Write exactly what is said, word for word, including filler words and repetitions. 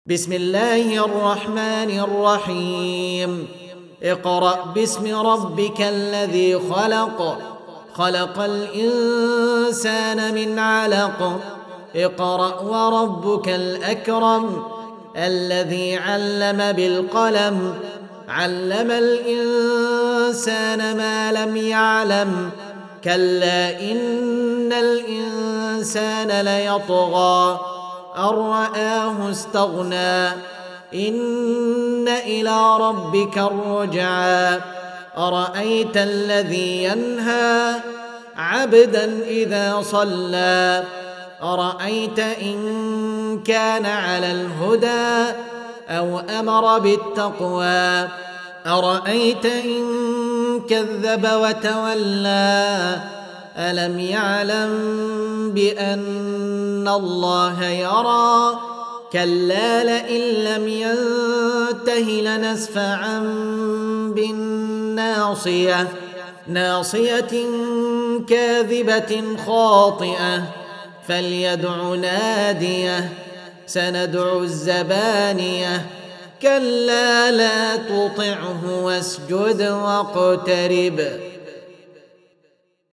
بسم الله الرحمن الرحيم اقرأ باسم ربك الذي خلق خلق الإنسان من علق اقرأ وربك الأكرم الذي علم بالقلم علم الإنسان ما لم يعلم كلا إن الإنسان ليطغى أن رآه استغنى إن إلى ربك الرجعى أرأيت الذي ينهى عبدا إذا صلى أرأيت إن كان على الهدى أو أمر بالتقوى أرأيت إن كذب وتولى ألم يعلم بأن الله يرى كلا لئن لم ينته لنسفعا بالناصية ناصية كاذبة خاطئة فليدع ناديه سندع الزبانية كلا لا تطعه واسجد واقترب